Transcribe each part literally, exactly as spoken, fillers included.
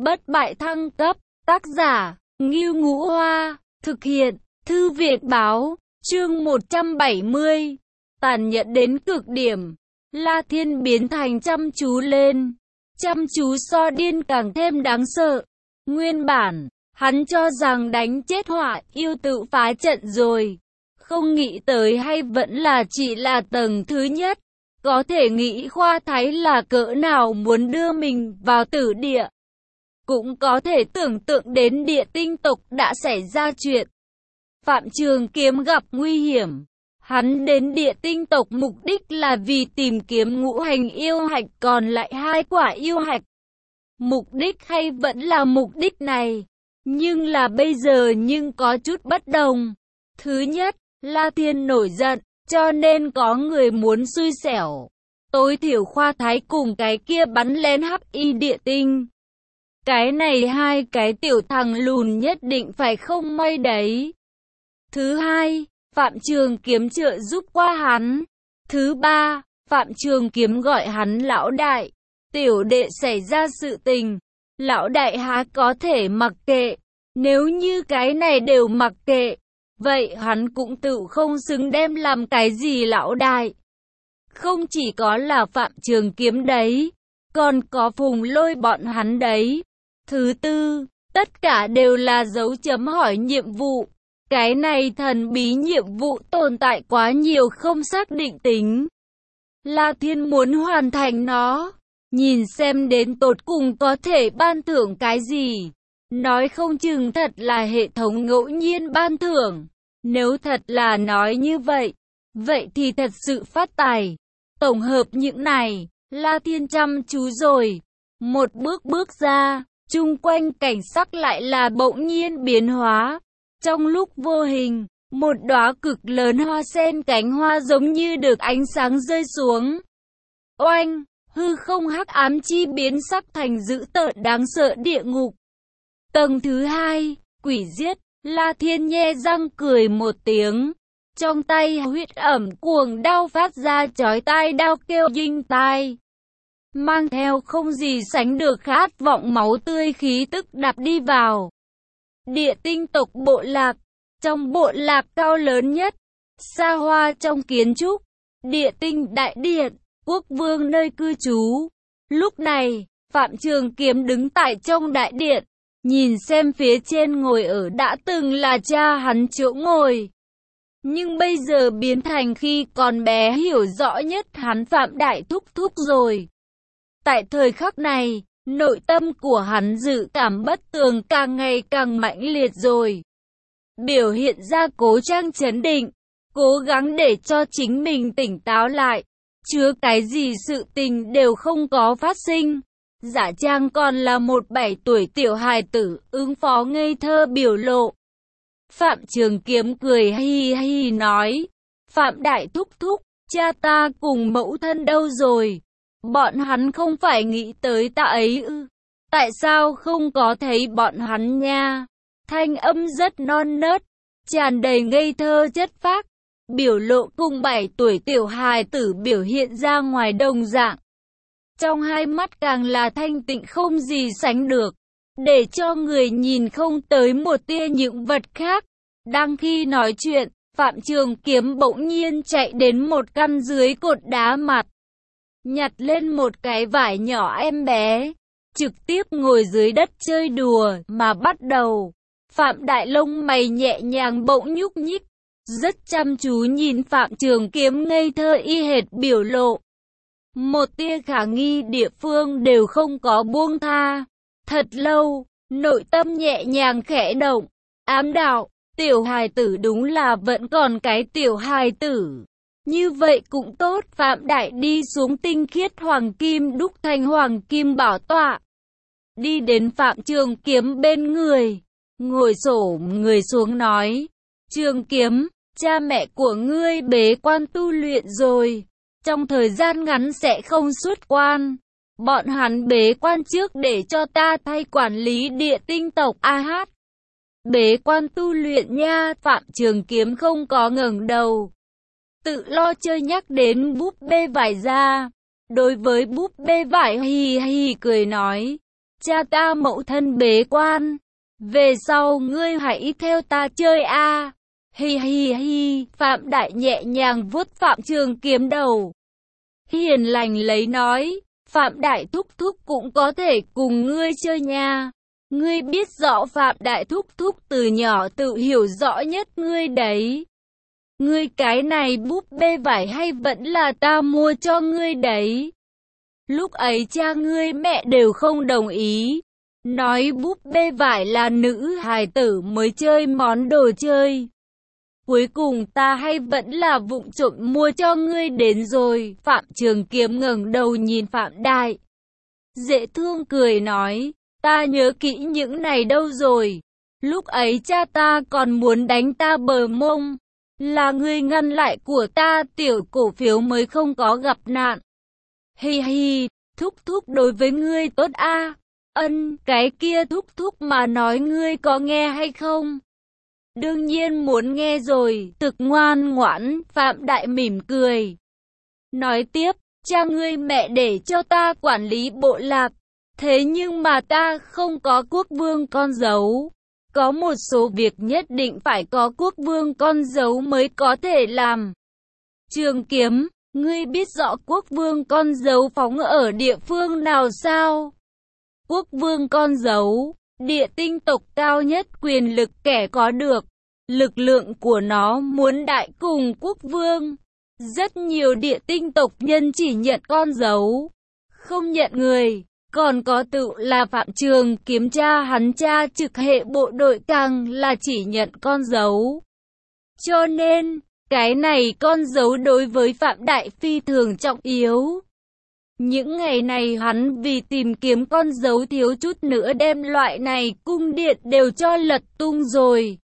Bất bại thăng cấp, tác giả, Ngưu Ngũ Hoa, thực hiện, Thư viện báo, chương một trăm bảy mươi, tàn nhẫn đến cực điểm. La Thiên biến thành chăm chú lên, chăm chú so điên càng thêm đáng sợ. Nguyên bản, hắn cho rằng đánh chết Hỏa Yêu tự phá trận rồi, không nghĩ tới hay vẫn là chỉ là tầng thứ nhất. Có thể nghĩ Khoa Thái là cỡ nào muốn đưa mình vào tử địa. Cũng có thể tưởng tượng đến địa tinh tộc đã xảy ra chuyện. Phạm Trường Kiếm gặp nguy hiểm. Hắn đến địa tinh tộc mục đích là vì tìm kiếm ngũ hành yêu hạch còn lại hai quả yêu hạch. Mục đích hay vẫn là mục đích này. Nhưng là bây giờ nhưng có chút bất đồng. Thứ nhất, La Thiên nổi giận, cho nên có người muốn xui xẻo. Tối thiểu Khoa Thái cùng cái kia bắn lén hắc y địa tinh. Cái này hai cái tiểu thằng lùn nhất định phải không may đấy. Thứ hai, Phạm Trường Kiếm trợ giúp qua hắn. Thứ ba, Phạm Trường Kiếm gọi hắn lão đại. Tiểu đệ xảy ra sự tình, lão đại há có thể mặc kệ. Nếu như cái này đều mặc kệ, vậy hắn cũng tự không xứng đem làm cái gì lão đại. Không chỉ có là Phạm Trường Kiếm đấy, còn có Phùng Lôi bọn hắn đấy. Thứ tư, tất cả đều là dấu chấm hỏi nhiệm vụ. Cái này thần bí nhiệm vụ tồn tại quá nhiều không xác định tính. La Thiên muốn hoàn thành nó, nhìn xem đến tột cùng có thể ban thưởng cái gì. Nói không chừng thật là hệ thống ngẫu nhiên ban thưởng. Nếu thật là nói như vậy, vậy thì thật sự phát tài. Tổng hợp những này, La Thiên chăm chú rồi. Một bước bước ra, chung quanh cảnh sắc lại là bỗng nhiên biến hóa. Trong lúc vô hình, một đóa cực lớn hoa sen cánh hoa giống như được ánh sáng rơi xuống. Oanh, hư không hắc ám chi biến sắc thành dữ tợn đáng sợ địa ngục. Tầng thứ hai, quỷ giết. La Thiên nhe răng cười một tiếng. Trong tay huyết ẩm cuồng đao phát ra chói tai đao kêu dinh tai. Mang theo không gì sánh được khát vọng máu tươi khí tức đạp đi vào. Địa tinh tộc bộ lạc. Trong bộ lạc cao lớn nhất, xa hoa trong kiến trúc, địa tinh đại điện, quốc vương nơi cư trú. Lúc này, Phạm Trường Kiếm đứng tại trong đại điện, nhìn xem phía trên ngồi ở đã từng là cha hắn chỗ ngồi. Nhưng bây giờ biến thành khi còn bé hiểu rõ nhất hắn Phạm Đại Thúc Thúc rồi. Tại thời khắc này, nội tâm của hắn dự cảm bất tường càng ngày càng mãnh liệt rồi. Biểu hiện ra cố trang trấn định, cố gắng để cho chính mình tỉnh táo lại. Chứa cái gì sự tình đều không có phát sinh. Giả trang còn là một bảy tuổi tiểu hài tử, ứng phó ngây thơ biểu lộ. Phạm Trường Kiếm cười hi hi nói, Phạm Đại Thúc Thúc, cha ta cùng mẫu thân đâu rồi? Bọn hắn không phải nghĩ tới ta ấy ư? Tại sao không có thấy bọn hắn nha? Thanh âm rất non nớt, tràn đầy ngây thơ chất phác. Biểu lộ cùng bảy tuổi tiểu hài tử biểu hiện ra ngoài đồng dạng. Trong hai mắt càng là thanh tịnh không gì sánh được, để cho người nhìn không tới một tia những vật khác. Đang khi nói chuyện, Phạm Trường Kiếm bỗng nhiên chạy đến một căn dưới cột đá mặt. Nhặt lên một cái vải nhỏ em bé, trực tiếp ngồi dưới đất chơi đùa mà bắt đầu. Phạm Đại lông mày nhẹ nhàng bỗng nhúc nhích, rất chăm chú nhìn Phạm Trường Kiếm ngây thơ y hệt biểu lộ. Một tia khả nghi địa phương đều không có buông tha. Thật lâu, nội tâm nhẹ nhàng khẽ động, ám đạo, tiểu hài tử đúng là vẫn còn cái tiểu hài tử. Như vậy cũng tốt. Phạm Đại đi xuống tinh khiết hoàng kim đúc thành hoàng kim bảo tọa. Đi đến Phạm Trường Kiếm bên người, ngồi xổm người xuống nói, Trường Kiếm, cha mẹ của ngươi bế quan tu luyện rồi. Trong thời gian ngắn sẽ không xuất quan. Bọn hắn bế quan trước để cho ta thay quản lý địa tinh tộc a hát. Bế quan tu luyện nha. Phạm Trường Kiếm không có ngẩng đầu, tự lo chơi nhắc đến búp bê vải ra. Đối với búp bê vải hì hì cười nói, cha ta mẫu thân bế quan. Về sau ngươi hãy theo ta chơi a. Hi hi hi, Phạm Đại nhẹ nhàng vuốt Phạm Trường Kiếm đầu. Hiền lành lấy nói, Phạm Đại thúc thúc cũng có thể cùng ngươi chơi nha. Ngươi biết rõ Phạm Đại thúc thúc từ nhỏ tự hiểu rõ nhất ngươi đấy. Ngươi cái này búp bê vải hay vẫn là ta mua cho ngươi đấy? Lúc ấy cha ngươi mẹ đều không đồng ý. Nói búp bê vải là nữ hài tử mới chơi món đồ chơi. Cuối cùng ta hay vẫn là vụng trộm mua cho ngươi đến rồi. Phạm Trường Kiếm ngẩng đầu nhìn Phạm Đại. Dễ thương cười nói, ta nhớ kỹ những này đâu rồi. Lúc ấy cha ta còn muốn đánh ta bờ mông. Là ngươi ngăn lại của ta, tiểu cổ phiếu mới không có gặp nạn. Hi hi, thúc thúc đối với ngươi tốt a. Ân, cái kia thúc thúc mà nói ngươi có nghe hay không? Đương nhiên muốn nghe rồi, thực ngoan ngoãn, Phạm Đại mỉm cười. Nói tiếp, cha ngươi mẹ để cho ta quản lý bộ lạc. Thế nhưng mà ta không có quốc vương con dấu. Có một số việc nhất định phải có quốc vương con dấu mới có thể làm. Trường Kiếm, ngươi biết rõ quốc vương con dấu phóng ở địa phương nào sao? Quốc vương con dấu, địa tinh tộc cao nhất quyền lực kẻ có được. Lực lượng của nó muốn đại cùng quốc vương. Rất nhiều địa tinh tộc nhân chỉ nhận con dấu, không nhận người. Còn có tự là Phạm Trường Kiếm cha hắn cha trực hệ bộ đội càng là chỉ nhận con dấu. Cho nên, cái này con dấu đối với Phạm Đại phi thường trọng yếu. Những ngày này hắn vì tìm kiếm con dấu thiếu chút nữa đem loại này cung điện đều cho lật tung rồi.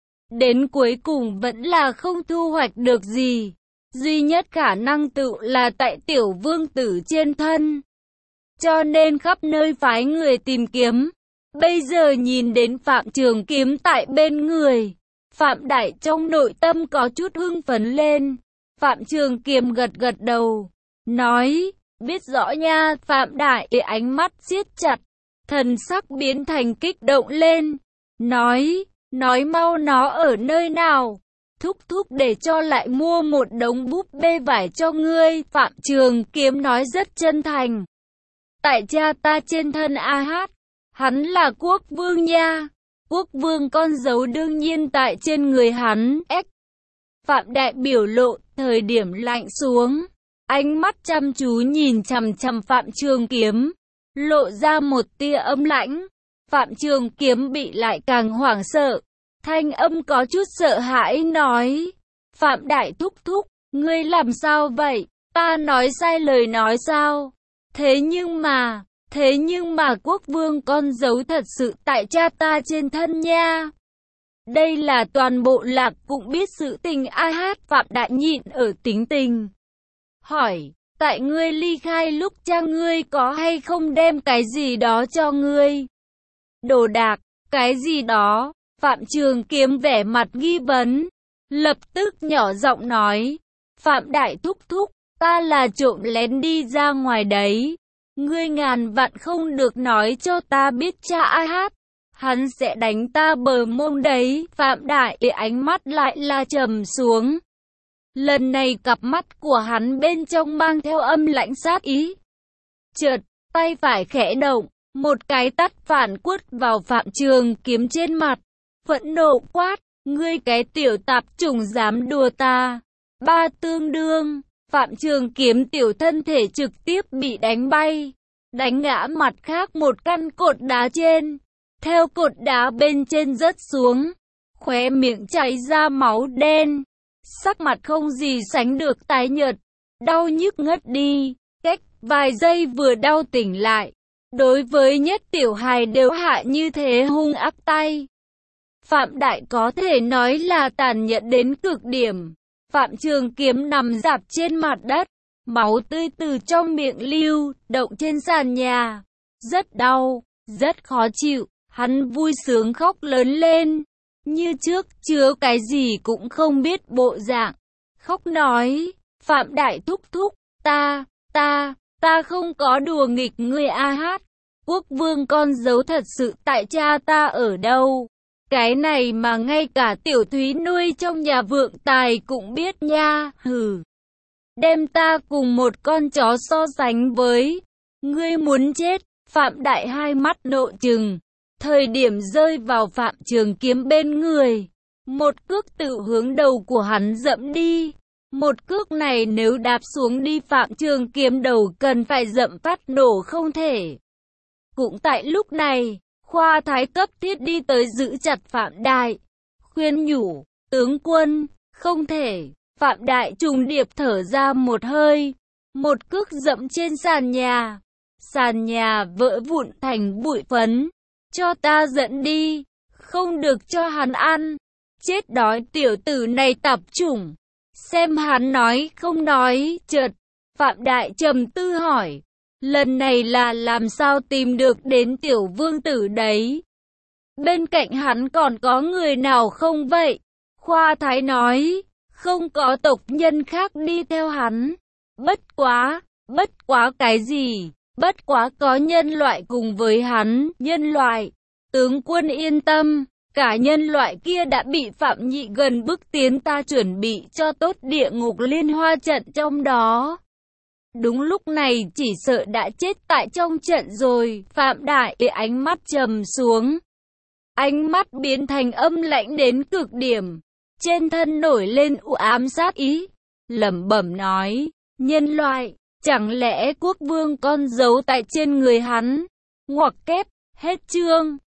Đến cuối cùng vẫn là không thu hoạch được gì. Duy nhất khả năng tự là tại tiểu vương tử trên thân. Cho nên khắp nơi phái người tìm kiếm. Bây giờ nhìn đến Phạm Trường Kiếm tại bên người. Phạm Đại trong nội tâm có chút hưng phấn lên. Phạm Trường Kiếm gật gật đầu. Nói, biết rõ nha. Phạm Đại ánh mắt siết chặt. Thần sắc biến thành kích động lên. Nói, nói mau nó ở nơi nào. Thúc thúc để cho lại mua một đống búp bê vải cho ngươi. Phạm Trường Kiếm nói rất chân thành. Tại cha ta trên thân a hát, hắn là quốc vương nha. Quốc vương con dấu đương nhiên tại trên người hắn. Ếch. Phạm Đại biểu lộ thời điểm lạnh xuống. Ánh mắt chăm chú nhìn chằm chằm Phạm Trường Kiếm. Lộ ra một tia âm lãnh. Phạm Trường Kiếm bị lại càng hoảng sợ. Thanh âm có chút sợ hãi nói. Phạm Đại thúc thúc, ngươi làm sao vậy? Ta nói sai lời nói sao? Thế nhưng mà, thế nhưng mà quốc vương con dấu thật sự tại cha ta trên thân nha. Đây là toàn bộ lạc cũng biết sự tình a hát. Phạm Đại nhịn ở tính tình. Hỏi, tại ngươi ly khai lúc cha ngươi có hay không đem cái gì đó cho ngươi? Đồ đạc, cái gì đó? Phạm Trường Kiếm vẻ mặt nghi vấn. Lập tức nhỏ giọng nói. Phạm Đại thúc thúc. Ta là trộm lén đi ra ngoài đấy. Ngươi ngàn vạn không được nói cho ta biết cha a hát. Hắn sẽ đánh ta bờ mông đấy. Phạm Đại ánh mắt lại là trầm xuống. Lần này cặp mắt của hắn bên trong mang theo âm lãnh sát ý. Chợt, tay phải khẽ động. Một cái tát phản quất vào Phạm Trường Kiếm trên mặt. Phẫn nộ quát. Ngươi cái tiểu tạp chủng dám đùa ta. Ba tương đương. Phạm Trường Kiếm tiểu thân thể trực tiếp bị đánh bay, đánh ngã mặt khác một căn cột đá trên. Theo cột đá bên trên rớt xuống, khóe miệng chảy ra máu đen, sắc mặt không gì sánh được tái nhợt, đau nhức ngất đi. Cách vài giây vừa đau tỉnh lại. Đối với nhất tiểu hài đều hạ như thế hung ác tay. Phạm Đại có thể nói là tàn nhẫn đến cực điểm. Phạm Trường Kiếm nằm rạp trên mặt đất, máu tươi từ trong miệng lưu động trên sàn nhà. Rất đau, rất khó chịu, hắn vui sướng khóc lớn lên. Như trước chứa cái gì cũng không biết bộ dạng. Khóc nói, Phạm Đại thúc thúc, ta, ta, ta không có đùa nghịch ngươi a hát. Quốc vương con dấu thật sự tại cha ta ở đâu? Cái này mà ngay cả tiểu thúy nuôi trong nhà vượng tài cũng biết nha, hừ. Đem ta cùng một con chó so sánh với. Ngươi muốn chết, Phạm Đại hai mắt nộ trừng. Thời điểm rơi vào Phạm Trường Kiếm bên người. Một cước tự hướng đầu của hắn dẫm đi. Một cước này nếu đạp xuống đi Phạm Trường Kiếm đầu cần phải dẫm phát nổ không thể. Cũng tại lúc này, Khoa Thái cấp thiết đi tới giữ chặt Phạm Đại. Khuyên nhủ, tướng quân, không thể. Phạm Đại trùng điệp thở ra một hơi. Một cước dẫm trên sàn nhà. Sàn nhà vỡ vụn thành bụi phấn. Cho ta dẫn đi. Không được cho hắn ăn. Chết đói tiểu tử này tạp chủng. Xem hắn nói không nói, chợt. Phạm Đại trầm tư hỏi. Lần này là làm sao tìm được đến tiểu vương tử đấy? Bên cạnh hắn còn có người nào không vậy? Khoa Thái nói. Không có tộc nhân khác đi theo hắn. Bất quá, bất quá cái gì? Bất quá có nhân loại cùng với hắn, nhân loại. Tướng quân yên tâm, cả nhân loại kia đã bị Phạm Nhị gần bức tiến ta chuẩn bị cho tốt địa ngục liên hoa trận trong đó. Đúng lúc này chỉ sợ đã chết tại trong trận rồi, Phạm Đại ánh mắt trầm xuống. Ánh mắt biến thành âm lãnh đến cực điểm. Trên thân nổi lên u ám sát ý, lẩm bẩm nói, nhân loại, chẳng lẽ quốc vương con dấu tại trên người hắn? Ngoặc kép, hết chương.